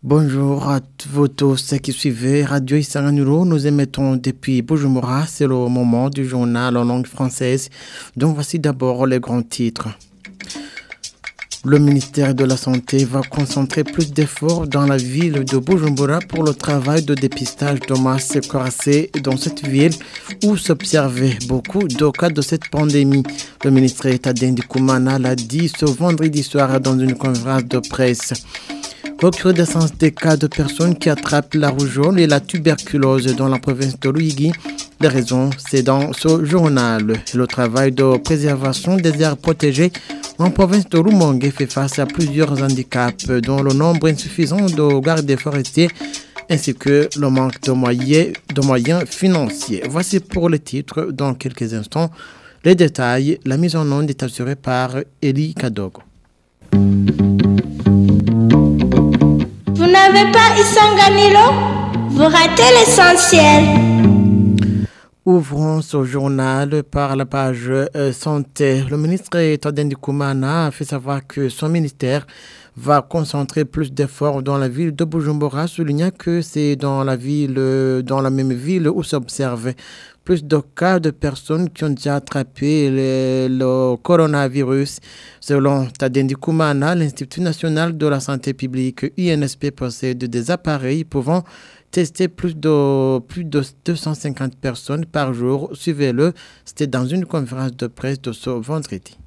Bonjour à vous tous qui suivez Radio Isanganiro. Nous émettons depuis Bujumbura. C'est le moment du journal en langue française. Donc voici d'abord les grands titres. Le ministère de la Santé va concentrer plus d'efforts dans la ville de Bujumbura pour le travail de dépistage de masse corassée dans cette ville où s'observaient beaucoup de cas de cette pandémie. Le ministre Tadé Ndikumana l'a dit ce vendredi soir dans une conférence de presse. Recrudescence des cas de personnes qui attrapent la rougeole et la tuberculose dans la province de Luigi. Les raisons, c'est dans ce journal. Le travail de préservation des aires protégées en province de Rumongue fait face à plusieurs handicaps, dont le nombre insuffisant de gardes forestiers ainsi que le manque de moyens financiers. Voici pour les titres dans quelques instants. Les détails, la mise en onde est assurée par Eli Kadogo. Vous n'avez pas Isanganiro? Vous ratez l'essentiel. Ouvrons ce journal par la page santé. Le ministre Tadé Ndikumana a fait savoir que son ministère va concentrer plus d'efforts dans la ville de Bujumbura, soulignant que c'est dans la même ville où s'observe plus de cas de personnes qui ont déjà attrapé le coronavirus. Selon Tadé Ndikumana, l'Institut national de la santé publique, INSP, possède des appareils pouvant tester plus de 250 personnes par jour. Suivez-le, c'était dans une conférence de presse de ce vendredi.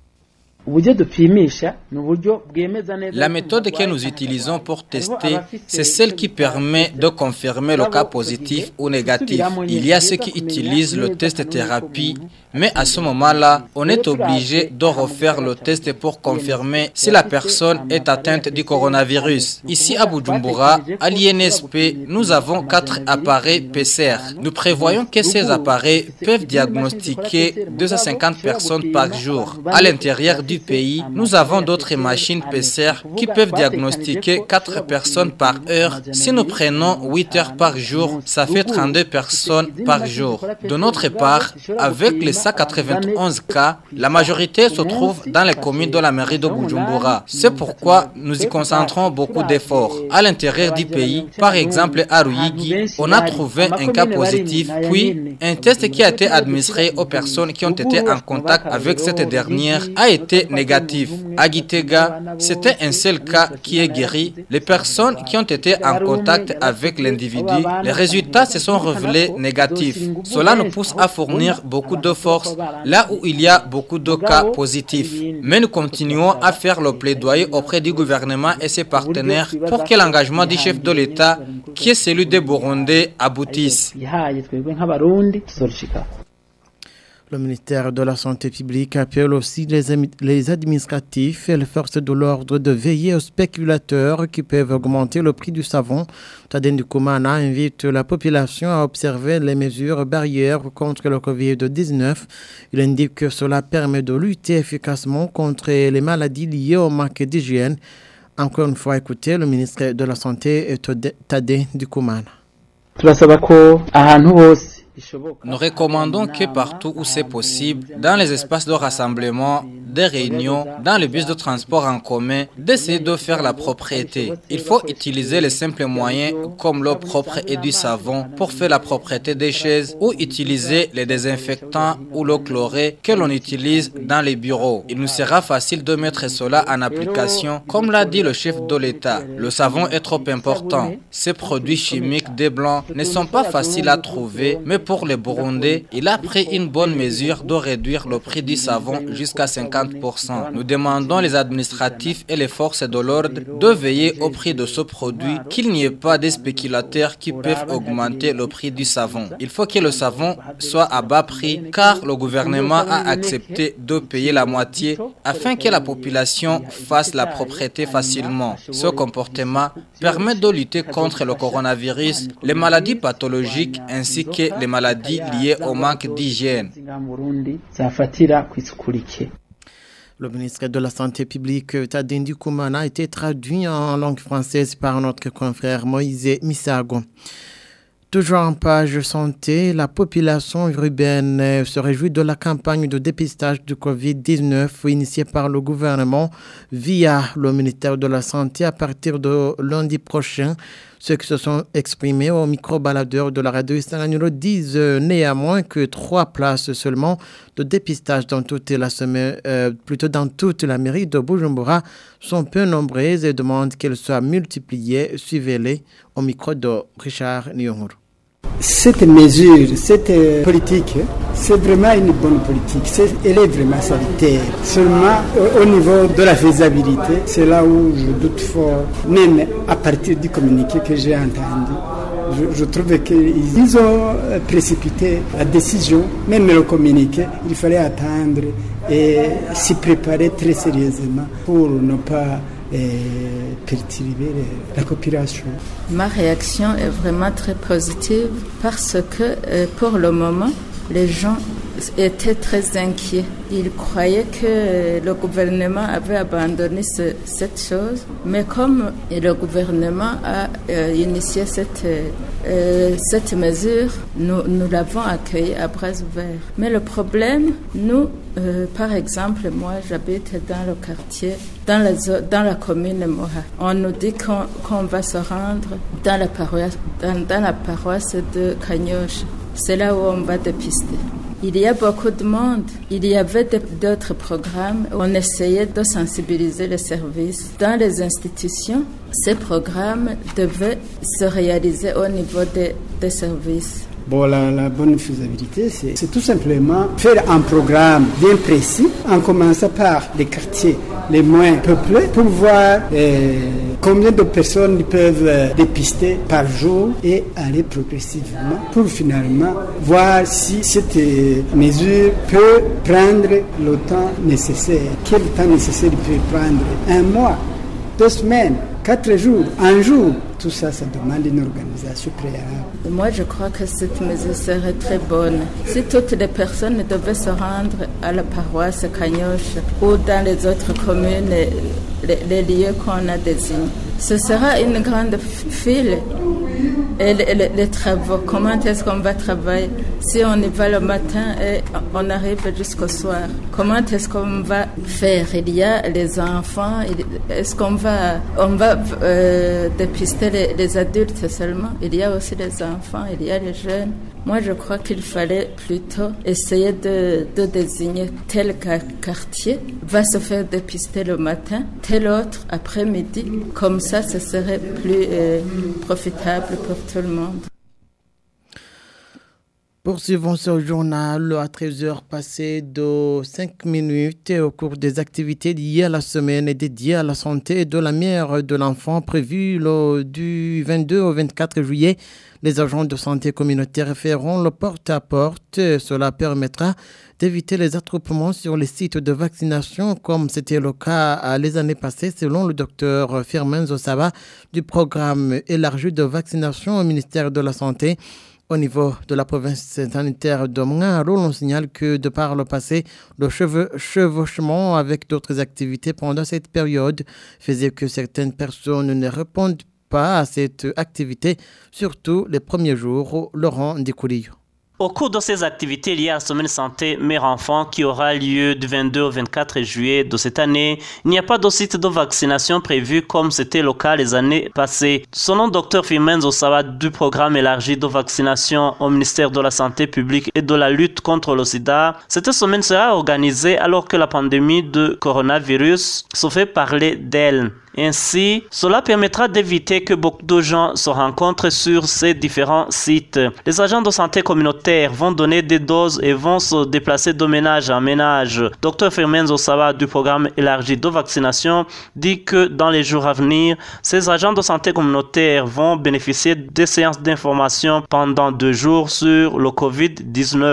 La méthode que nous utilisons pour tester, c'est celle qui permet de confirmer le cas positif ou négatif. Il y a ceux qui utilisent le test thérapie, mais à ce moment-là, on est obligé de refaire le test pour confirmer si la personne est atteinte du coronavirus. Ici à Bujumbura, à l'INSP, nous avons 4 appareils PCR. Nous prévoyons que ces appareils peuvent diagnostiquer 250 personnes par jour. À l'intérieur du pays, nous avons d'autres machines PCR qui peuvent diagnostiquer 4 personnes par heure. Si nous prenons 8 heures par jour, ça fait 32 personnes par jour. De notre part, avec les 191 cas, la majorité se trouve dans les communes de la mairie de Bujumbura. C'est pourquoi nous y concentrons beaucoup d'efforts. À l'intérieur du pays, par exemple à Ruyigi, on a trouvé un cas positif, puis un test qui a été administré aux personnes qui ont été en contact avec cette dernière a été négatif. À Gitega, c'était un seul cas qui est guéri. Les personnes qui ont été en contact avec l'individu, les résultats se sont révélés négatifs. Cela nous pousse à fournir beaucoup de force là où il y a beaucoup de cas positifs. Mais nous continuons à faire le plaidoyer auprès du gouvernement et ses partenaires pour que l'engagement du chef de l'État, qui est celui des Burundais, aboutisse. Le ministère de la Santé publique appelle aussi les administratifs et les forces de l'ordre de veiller aux spéculateurs qui peuvent augmenter le prix du savon. Tadé Ndikumana invite la population à observer les mesures barrières contre le Covid-19. Il indique que cela permet de lutter efficacement contre les maladies liées au manque d'hygiène. Encore une fois, écoutez le ministre de la Santé Tadé Ndikumana. Nous recommandons que partout où c'est possible, dans les espaces de rassemblement, des réunions, dans les bus de transport en commun, d'essayer de faire la propreté. Il faut utiliser les simples moyens comme l'eau propre et du savon pour faire la propreté des chaises ou utiliser les désinfectants ou l'eau chlorée que l'on utilise dans les bureaux. Il nous sera facile de mettre cela en application, comme l'a dit le chef de l'État. Le savon est trop important. Ces produits chimiques des blancs ne sont pas faciles à trouver, mais pour les Burundais, il a pris une bonne mesure de réduire le prix du savon jusqu'à 50%. Nous demandons les administratifs et les forces de l'ordre de veiller au prix de ce produit, qu'il n'y ait pas des spéculateurs qui peuvent augmenter le prix du savon. Il faut que le savon soit à bas prix car le gouvernement a accepté de payer la moitié afin que la population fasse la propreté facilement. Ce comportement permet de lutter contre le coronavirus, les maladies pathologiques ainsi que les maladies liées au manque d'hygiène. Le ministre de la Santé publique, Tadé Ndikumana, a été traduit en langue française par notre confrère Moïse Misago. Toujours en page santé, la population urbaine se réjouit de la campagne de dépistage du Covid-19 initiée par le gouvernement via le ministère de la Santé à partir de lundi prochain. Ceux qui se sont exprimés au micro-baladeur de la radio Isanganiro disent néanmoins que 3 places seulement de dépistage dans toute la semaine, dans toute la mairie de Bujumbura sont peu nombreuses et demandent qu'elles soient multipliées. Suivez-les au micro de Richard Nyonguru. Cette mesure, cette politique, c'est vraiment une bonne politique. Elle est vraiment salutaire. Seulement, au niveau de la faisabilité, c'est là où je doute fort, même à partir du communiqué que j'ai entendu. Je trouve qu'ils ont précipité la décision, même le communiqué, il fallait attendre et s'y préparer très sérieusement pour ne pas perturber la population. Ma réaction est vraiment très positive parce que pour le moment, les gens étaient très inquiets. Ils croyaient que le gouvernement avait abandonné cette chose, mais comme le gouvernement a initié cette mesure, nous l'avons accueillie à bras ouverts. Mais le problème, nous, par exemple, moi j'habite dans le quartier, dans la commune Moha. On nous dit qu'on va se rendre dans la paroisse de Kanyosh. C'est là où on va dépister. Il y a beaucoup de monde. Il y avait d'autres programmes. On essayait de sensibiliser les services. Dans les institutions, ces programmes devaient se réaliser au niveau des services. Bon, la bonne faisabilité, c'est tout simplement faire un programme bien précis, en commençant par les quartiers les moins peuplés, pour voir combien de personnes ils peuvent dépister par jour et aller progressivement pour finalement voir si cette mesure peut prendre le temps nécessaire. Quel temps nécessaire il peut prendre? 1 mois, 2 semaines, 4 jours, 1 jour. Tout ça, ça demande une organisation préalable. Moi, je crois que cette mesure serait très bonne. Si toutes les personnes devaient se rendre à la paroisse Kanyosh ou dans les autres communes, les lieux qu'on a désignés, ce sera une grande file. Et les travaux, comment est-ce qu'on va travailler? Si on y va le matin et on arrive jusqu'au soir, comment est-ce qu'on va faire? Il y a les enfants, est-ce qu'on va dépister les adultes seulement? Il y a aussi les enfants, il y a les jeunes. Moi, je crois qu'il fallait plutôt essayer de désigner tel quartier va se faire dépister le matin, tel autre après-midi. Comme ça, ce serait plus profitable pour tout le monde. Poursuivons ce journal à 13h passées de 5 minutes au cours des activités liées à la semaine dédiée à la santé de la mère de l'enfant prévue du 22 au 24 juillet. Les agents de santé communautaire feront le porte-à-porte. Cela permettra d'éviter les attroupements sur les sites de vaccination comme c'était le cas les années passées selon le docteur Firmin Zosaba du programme élargi de vaccination au ministère de la Santé. Au niveau de la province sanitaire de Mngaro, on signale que de par le passé, le chevauchement avec d'autres activités pendant cette période faisait que certaines personnes ne répondent pas à cette activité, surtout les premiers jours. Laurent Ndikoulio. Au cours de ces activités liées à la semaine santé mère-enfant qui aura lieu du 22 au 24 juillet de cette année, il n'y a pas de site de vaccination prévu comme c'était le cas les années passées. Selon Dr Firmin Zosaba du programme élargi de vaccination au ministère de la Santé publique et de la lutte contre le sida, cette semaine sera organisée alors que la pandémie de coronavirus se fait parler d'elle. Ainsi, cela permettra d'éviter que beaucoup de gens se rencontrent sur ces différents sites. Les agents de santé communautaire vont donner des doses et vont se déplacer de ménage en ménage. Dr Firmin Zosaba du programme élargi de vaccination dit que dans les jours à venir, ces agents de santé communautaire vont bénéficier des séances d'information pendant 2 jours sur le Covid-19.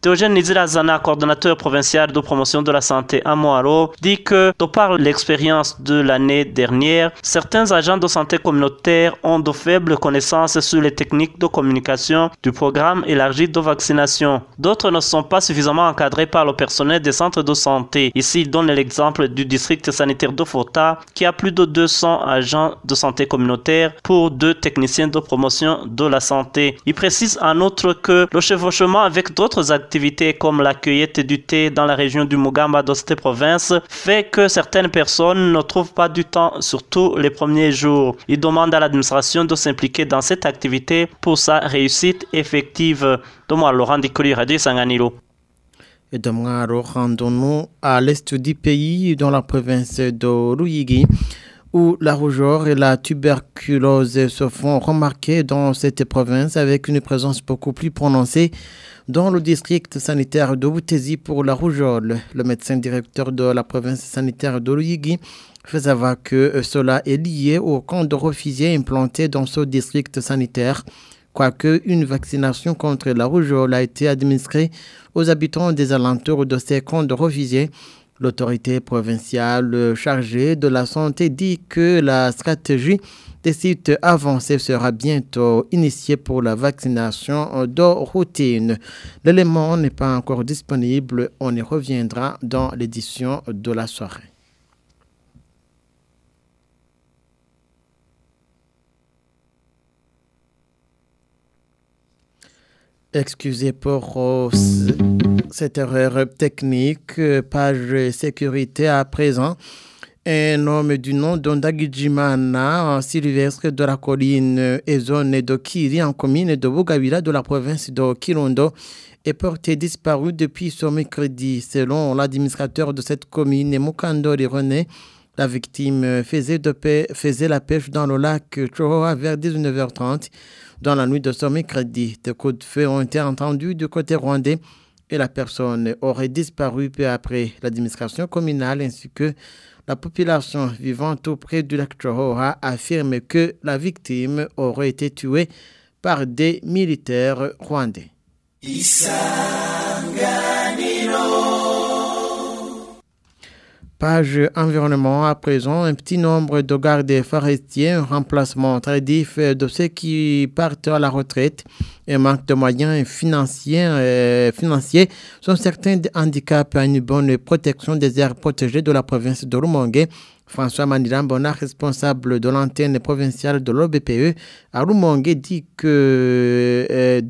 Théogène Nizirazana, coordonnateur provincial de promotion de la santé à Moaro, dit que, de par l'expérience de l'année dernière, certains agents de santé communautaire ont de faibles connaissances sur les techniques de communication du programme élargi de vaccination. D'autres ne sont pas suffisamment encadrés par le personnel des centres de santé. Ici, il donne l'exemple du district sanitaire de Fota, qui a plus de 200 agents de santé communautaire pour 2 techniciens de promotion de la santé. Il précise en outre que le chevauchement avec d'autres activités comme la cueillette du thé dans la région du Mugamba de cette province fait que certaines personnes ne trouvent pas du temps, surtout les premiers jours. Il demande à l'administration de s'impliquer dans cette activité pour sa réussite effective. Thomas Laurent Dikoli, Radio Sanganilo. Et de Mwaro, rendons-nous à l'est du pays, dans la province de Ruyigi, où la rougeole et la tuberculose se font remarquer dans cette province avec une présence beaucoup plus prononcée dans le district sanitaire de Boutezi pour la rougeole. Le médecin directeur de la province sanitaire de Ruyigi fait savoir que cela est lié au camp de refugiés implanté dans ce district sanitaire, quoique une vaccination contre la rougeole a été administrée aux habitants des alentours de ces camps de refugiés. L'autorité provinciale chargée de la santé dit que la stratégie des sites avancés sera bientôt initiée pour la vaccination de routine. L'élément n'est pas encore disponible. On y reviendra dans l'édition de la soirée. Excusez pour cette erreur technique. Page sécurité à présent. Un homme du nom d'Ondagijimana, Sylvestre de la colline et zone de Kiri en commune de Bugabila de la province de Kirundo est porté disparu depuis ce mercredi. Selon l'administrateur de cette commune, Mukandori René, la victime faisait la pêche dans le lac Chohoa vers 19h30 dans la nuit de ce mercredi. Des coups de feu ont été entendus du côté rwandais et la personne aurait disparu peu après. L'administration communale ainsi que la population vivant tout près du lac Chohoa affirme que la victime aurait été tuée par des militaires rwandais. Page environnement à présent, un petit nombre de gardes forestiers, un remplacement tardif de ceux qui partent à la retraite, un manque de moyens financiers sont certains handicaps à une bonne protection des aires protégées de la province de Rumongue. François Manirambona, responsable de l'antenne provinciale de l'OBPE à Rumongue, dit que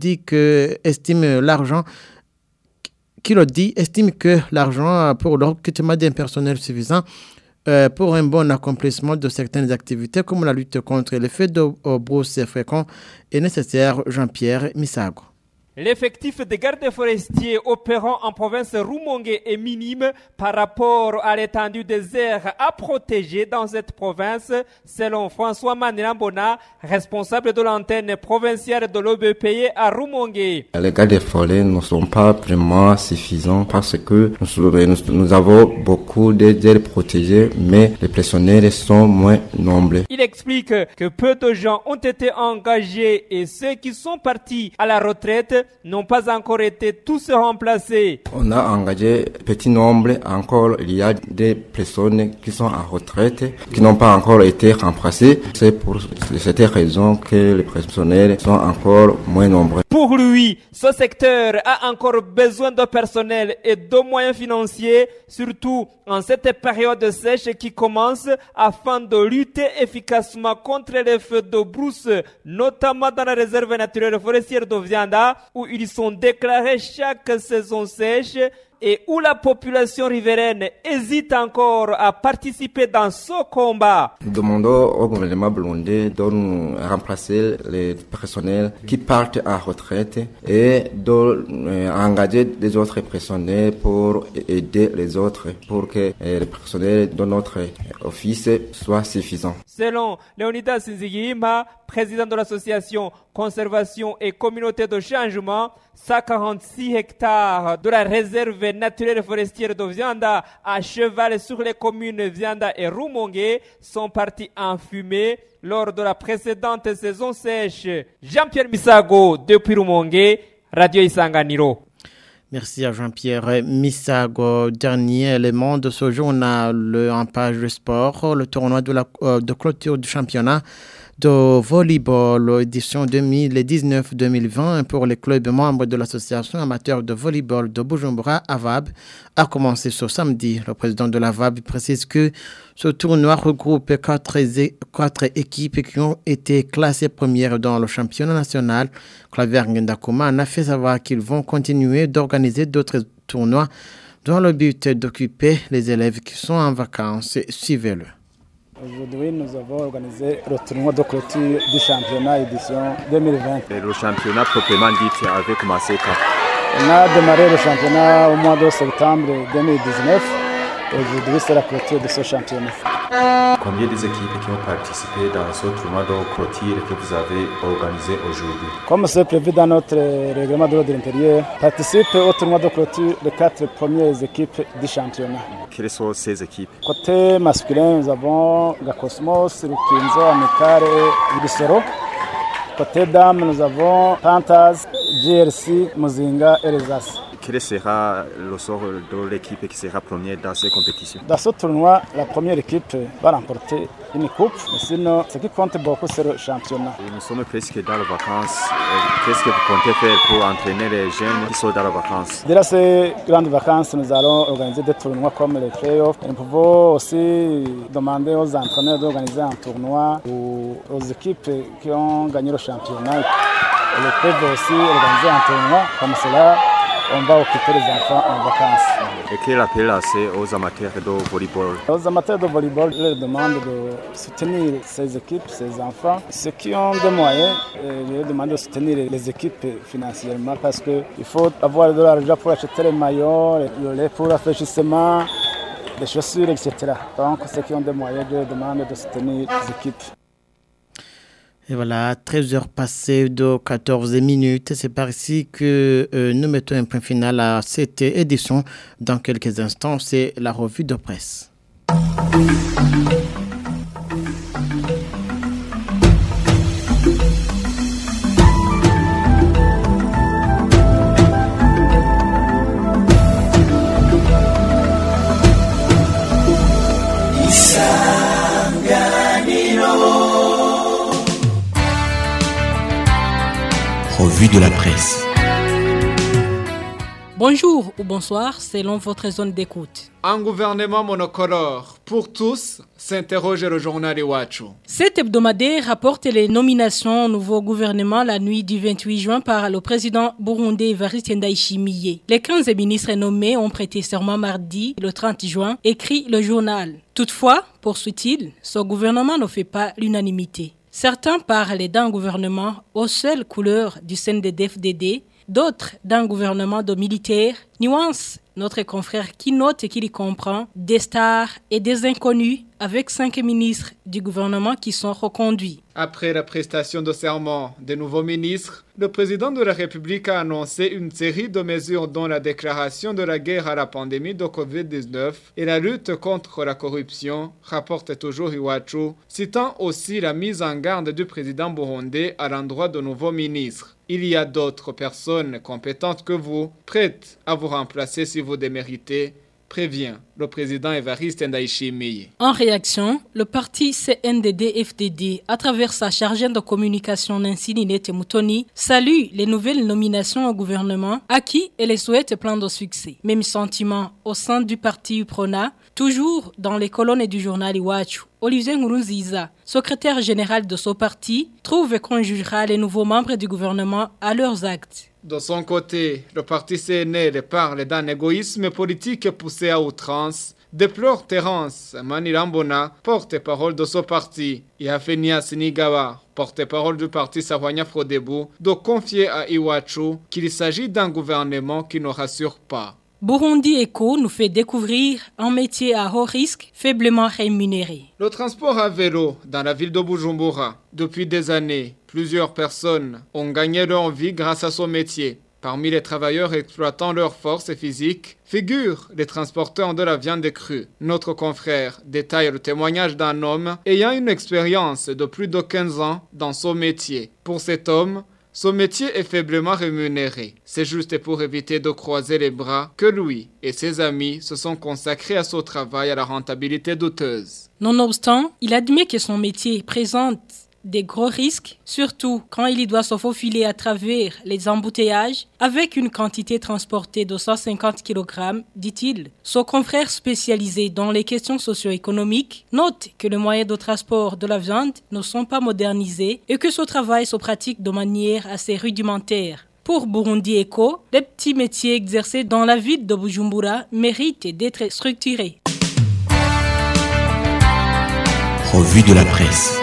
estime que l'argent pour le recrutement d'un personnel suffisant pour un bon accomplissement de certaines activités comme la lutte contre les feux de brousse fréquents est nécessaire. Jean-Pierre Misago. L'effectif des gardes forestiers opérant en province Rumongue est minime par rapport à l'étendue des aires à protéger dans cette province, selon François Manirambona, responsable de l'antenne provinciale de l'OBPE à Rumongue. Les gardes forestiers ne sont pas vraiment suffisants parce que nous avons beaucoup d'aires protégées, mais les personnels sont moins nombreux. Il explique que peu de gens ont été engagés et ceux qui sont partis à la retraite n'ont pas encore été tous remplacés. On a engagé petit nombre encore. Il y a des personnes qui sont en retraite, qui n'ont pas encore été remplacées. C'est pour cette raison que les personnels sont encore moins nombreux. Pour lui, ce secteur a encore besoin de personnel et de moyens financiers, surtout en cette période sèche qui commence, afin de lutter efficacement contre les feux de brousse, notamment dans la réserve naturelle forestière de Vianda, où ils sont déclarés chaque saison sèche et où la population riveraine hésite encore à participer dans ce combat. Nous demandons au gouvernement burundais de nous remplacer les personnels qui partent en retraite et d'engager des autres personnels pour aider les autres, pour que les personnels de notre office soient suffisants. Selon Leonidas Nzigiyima, président de l'association Conservation et Communauté de Changement, 146 hectares de la réserve naturelle forestière de Vianda à cheval sur les communes Vianda et Rumongue sont partis en fumée lors de la précédente saison sèche. Jean-Pierre Misago depuis Rumongue, Radio Isanganiro. Merci à Jean-Pierre Missago. Dernier élément de ce journal en page de sport, le tournoi de clôture du championnat de volleyball édition 2019-2020 pour les clubs membres de l'association amateur de volleyball de Bujumbura, AVAB, a commencé ce samedi. Le président de l'AVAB précise que ce tournoi regroupe quatre équipes qui ont été classées premières dans le championnat national. Claver Ngendakouma a fait savoir qu'ils vont continuer d'organiser d'autres tournois dans le but d'occuper les élèves qui sont en vacances. Suivez-le. Aujourd'hui, nous avons organisé le tournoi de clôture du championnat édition 2020. Et le championnat proprement dit avait commencé quand? On a démarré le championnat au mois de septembre 2019. Aujourd'hui, c'est la clôture de ce championnat. Combien d'équipes qui ont participé dans ce tournoi de clôture que vous avez organisé aujourd'hui? Comme c'est prévu dans notre règlement de l'ordre intérieur, participent au tournoi de clôture les 4 premières équipes du championnat. Quelles sont ces équipes? Côté masculin, nous avons Gakosmos, Rukinzo, Amikare et Ibisoro. Côté dames, nous avons Pantas, GRC, Muzinga et Rezas. Quel sera le sort de l'équipe qui sera première dans ces compétitions? Dans ce tournoi, la première équipe va remporter une coupe. Mais sinon, ce qui compte beaucoup, c'est le championnat. Et nous sommes presque dans les vacances. Qu'est-ce que vous comptez faire pour entraîner les jeunes qui sont dans les vacances? Durant ces grandes vacances, nous allons organiser des tournois comme les playoffs. Nous pouvons aussi demander aux entraîneurs d'organiser un tournoi aux équipes qui ont gagné le championnat. Ils peuvent aussi organiser un tournoi comme cela. On va occuper les enfants en vacances. Et quel appel c'est aux amateurs de volleyball? Aux amateurs de volleyball, je leur demande de soutenir ces équipes, ces enfants. Ceux qui ont des moyens, je leur demande de soutenir les équipes financièrement parce qu'il faut avoir de l'argent pour acheter les maillots, le lait pour rafraîchissement, les chaussures, etc. Donc ceux qui ont des moyens, je leur demande de soutenir les équipes. Et voilà, 13 heures passées de 14 minutes. C'est par ici que nous mettons un point final à cette édition. Dans quelques instants, c'est la revue de presse. Revue de la presse. Bonjour ou bonsoir, selon votre zone d'écoute. Un gouvernement monocolore pour tous, s'interroge le journal Iwachu. Cet hebdomadaire rapporte les nominations au nouveau gouvernement la nuit du 28 juin par le président burundais Evariste Ndayishimiye. Les 15 ministres nommés ont prêté serment mardi, le 30 juin, écrit le journal. Toutefois, poursuit-il, ce gouvernement ne fait pas l'unanimité. Certains parlent d'un gouvernement aux seules couleurs du CNDD-FDD, d'autres d'un gouvernement de militaires. Nuance notre confrère qui note et qui comprend des stars et des inconnus avec 5 ministres du gouvernement qui sont reconduits. Après la prestation de serment des nouveaux ministres, le président de la République a annoncé une série de mesures dont la déclaration de la guerre à la pandémie de Covid-19 et la lutte contre la corruption, rapporte toujours Iwachu, citant aussi la mise en garde du président burundais à l'endroit de nouveaux ministres. Il y a d'autres personnes compétentes que vous, prêtes à vous remplacer si vous déméritez, prévient le président Evariste Ndayishimiye. En réaction, le parti CNDD-FDD, à travers sa chargée de communication Nancy Ninette Moutoni, salue les nouvelles nominations au gouvernement à qui elle les souhaite plein de succès. Même sentiment au sein du parti UPRONA, toujours dans les colonnes du journal Iwachu. Olivier Nkurunziza, secrétaire général de ce parti, trouve qu'on jugera les nouveaux membres du gouvernement à leurs actes. De son côté, le parti CNL parle d'un égoïsme politique poussé à outrance, déplore Terence Manirambona, porte-parole de ce parti, et Afenias Nigawa, porte-parole du parti Sahwanya Frodebu, de confier à Iwachu qu'il s'agit d'un gouvernement qui ne rassure pas. Burundi Eco nous fait découvrir un métier à haut risque, faiblement rémunéré. Le transport à vélo dans la ville de Bujumbura. Depuis des années, plusieurs personnes ont gagné leur vie grâce à ce métier. Parmi les travailleurs exploitant leur force physique, figurent les transporteurs de la viande crue. Notre confrère détaille le témoignage d'un homme ayant une expérience de plus de 15 ans dans ce métier. Pour cet homme, Son métier est faiblement rémunéré. C'est juste pour éviter de croiser les bras que lui et ses amis se sont consacrés à son travail à la rentabilité douteuse. Nonobstant, il admet que son métier présente des gros risques, surtout quand il doit se faufiler à travers les embouteillages avec une quantité transportée de 150 kg, dit-il. Son confrère spécialisé dans les questions socio-économiques note que les moyens de transport de la viande ne sont pas modernisés et que ce travail se pratique de manière assez rudimentaire. Pour Burundi Eco, les petits métiers exercés dans la ville de Bujumbura méritent d'être structurés. Revue de la presse.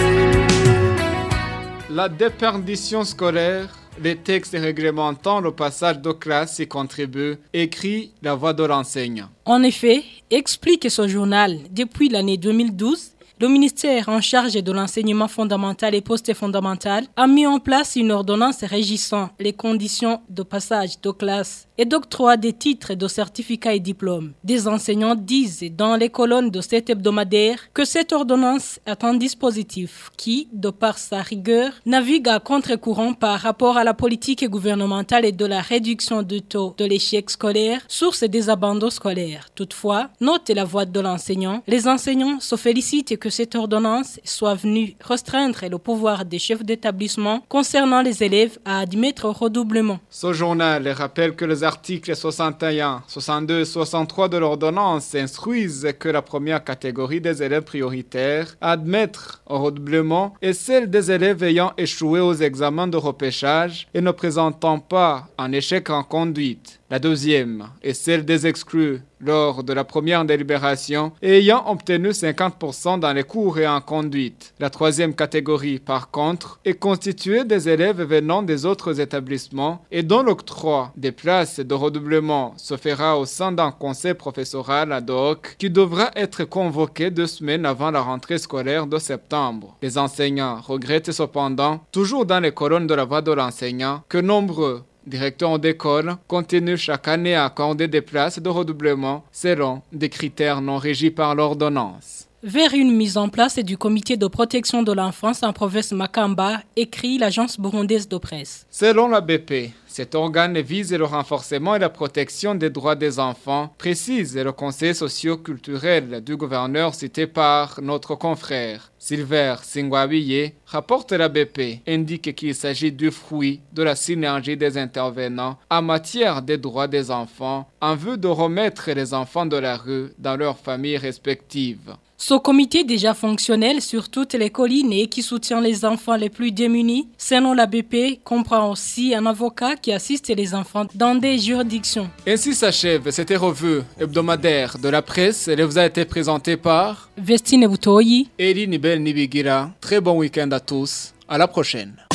La déperdition scolaire, les textes réglementant le passage de classe y contribuent, écrit La Voix de l'enseignant. En effet, explique ce journal, depuis l'année 2012, le ministère en charge de l'enseignement fondamental et post-fondamental a mis en place une ordonnance régissant les conditions de passage de classe et d'octroi des titres de certificats et diplômes. Des enseignants disent dans les colonnes de cet hebdomadaire que cette ordonnance est un dispositif qui, de par sa rigueur, navigue à contre-courant par rapport à la politique gouvernementale et de la réduction du taux de l'échec scolaire, source des abandons scolaires. Toutefois, note La Voix de l'enseignant, les enseignants se félicitent que cette ordonnance soit venue restreindre le pouvoir des chefs d'établissement concernant les élèves à admettre au redoublement. Ce journal rappelle que les articles 61, 62 et 63 de l'ordonnance instruisent que la première catégorie des élèves prioritaires à admettre au redoublement est celle des élèves ayant échoué aux examens de repêchage et ne présentant pas un échec en conduite. La deuxième est celle des exclus lors de la première délibération et ayant obtenu 50% dans les cours et en conduite. La troisième catégorie, par contre, est constituée des élèves venant des autres établissements et dont l'octroi des places de redoublement se fera au sein d'un conseil professoral ad hoc qui devra être convoqué 2 semaines avant la rentrée scolaire de septembre. Les enseignants regrettent cependant, toujours dans les colonnes de La Voix de l'enseignant, que nombreux directeurs d'école continuent chaque année à accorder des places de redoublement selon des critères non régis par l'ordonnance. Vers une mise en place du comité de protection de l'enfance en province Makamba, écrit l'agence burundaise de presse. Selon la BP, cet organe vise le renforcement et la protection des droits des enfants, précise le conseil socio-culturel du gouverneur cité par notre confrère. Silver Singwabiye, rapporte la BP, indique qu'il s'agit du fruit de la synergie des intervenants en matière des droits des enfants en vue de remettre les enfants de la rue dans leurs familles respectives. Ce comité déjà fonctionnel sur toutes les collines et qui soutient les enfants les plus démunis, selon la BP, comprend aussi un avocat qui assiste les enfants dans des juridictions. Ainsi s'achève cette revue hebdomadaire de la presse. Elle vous a été présentée par Vestine Butoyi et Elie Nibel Nibigira. Très bon week-end à tous. À la prochaine.